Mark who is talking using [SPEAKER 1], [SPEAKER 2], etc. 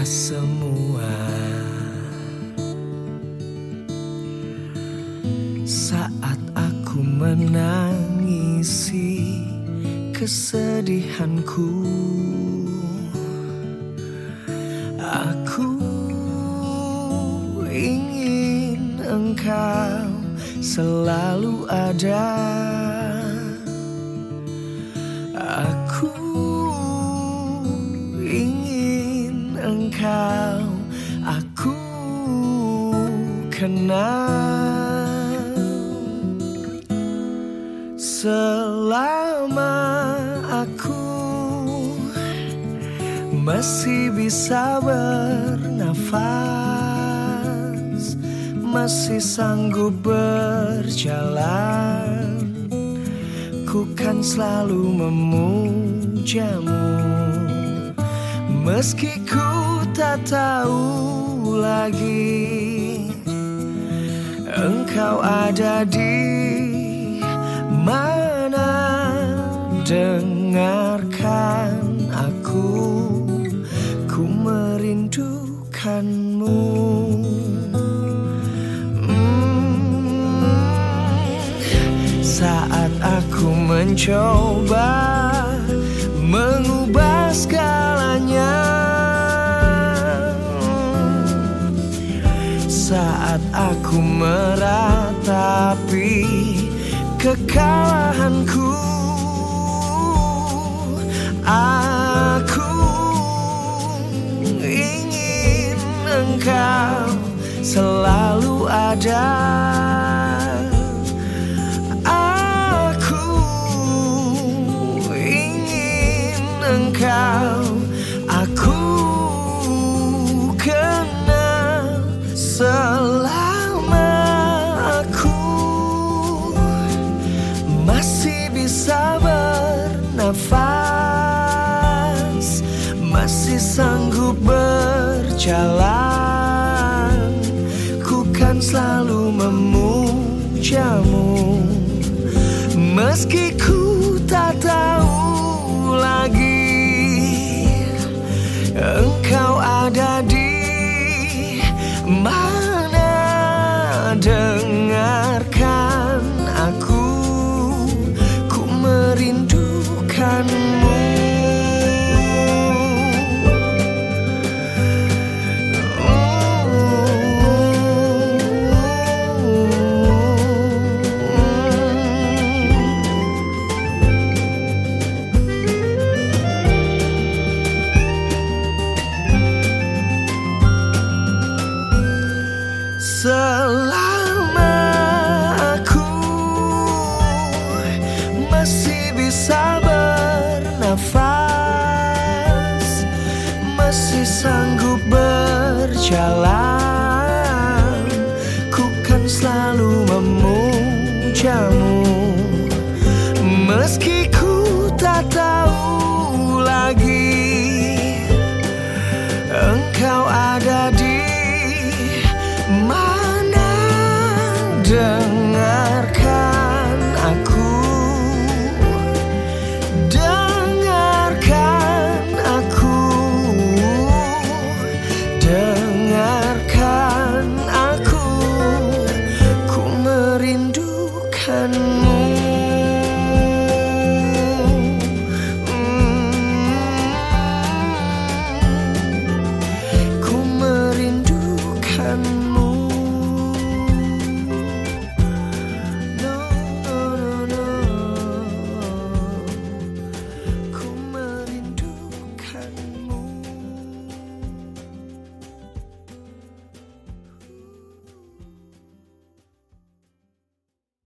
[SPEAKER 1] semua. Saat aku menangisi kesedihanku, aku ingin engkau selalu ada. Aku ingin engkau aku kenal. Selama aku masih bisa bernafas, masih sanggup berjalan, ku kan selalu memujamu. Meski ku tak tahu lagi engkau ada di mana, dengarkan aku, ku merindukanmu. Saat aku mencoba mengubah segalanya, saat aku meratapi kekalahanku, aku ingin engkau selalu ada. Aku ingin engkau aku kenal. Selama aku masih bisa bernafas, masih sanggup berjalan, ku kan selalu memujamu. Meski ku tak tahu lagi engkau ada di mana, dengarkan aku, ku merindukanmu. Selama aku masih bisa bernafas, masih sanggup berjalan, ku kan selalu memujamu.